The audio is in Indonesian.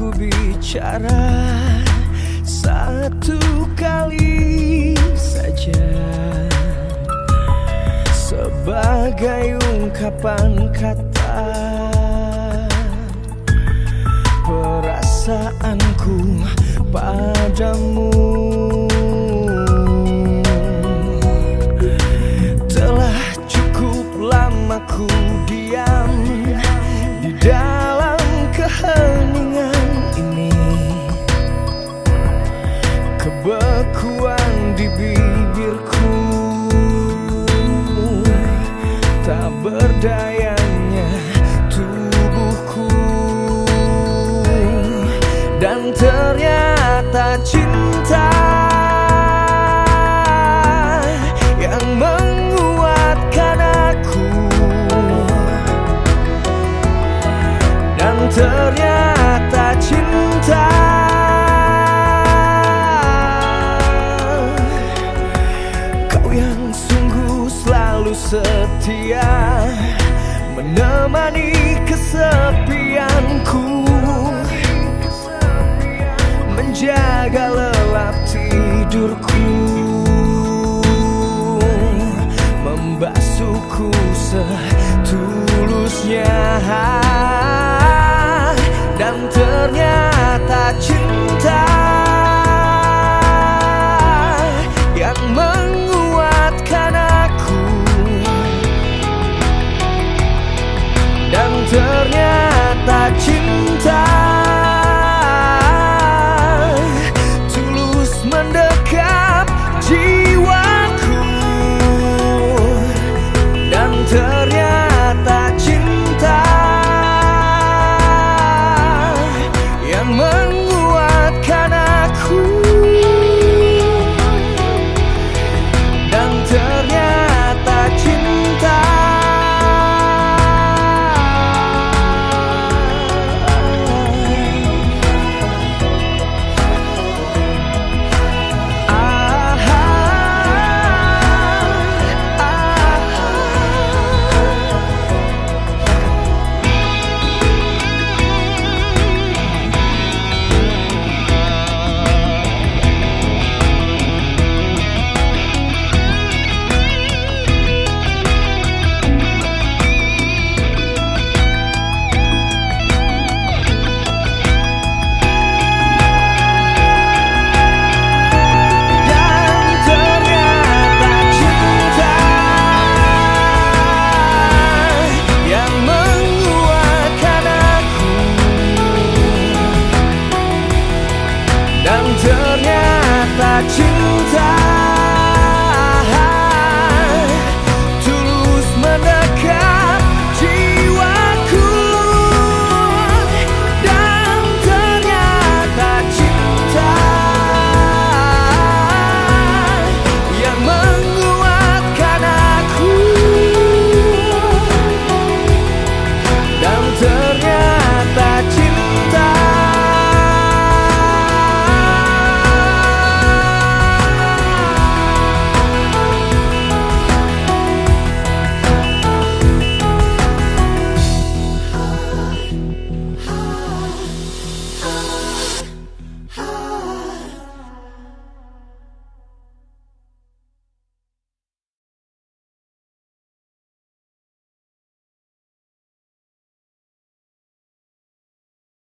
ku bicara satu kali saja, sebagai ungkapan kata perasaanku padamu. Telah cukup lama ku diam di dalam keheningan ini, kebekuan di bibirku, tak berdayanya tubuhku. Dan ternyata cinta yang menguatkan aku, dan ternyata cinta kau yang sungguh selalu setia, menemani kesepianku, menjaga lelap tidurku, membasuhku setulusnya.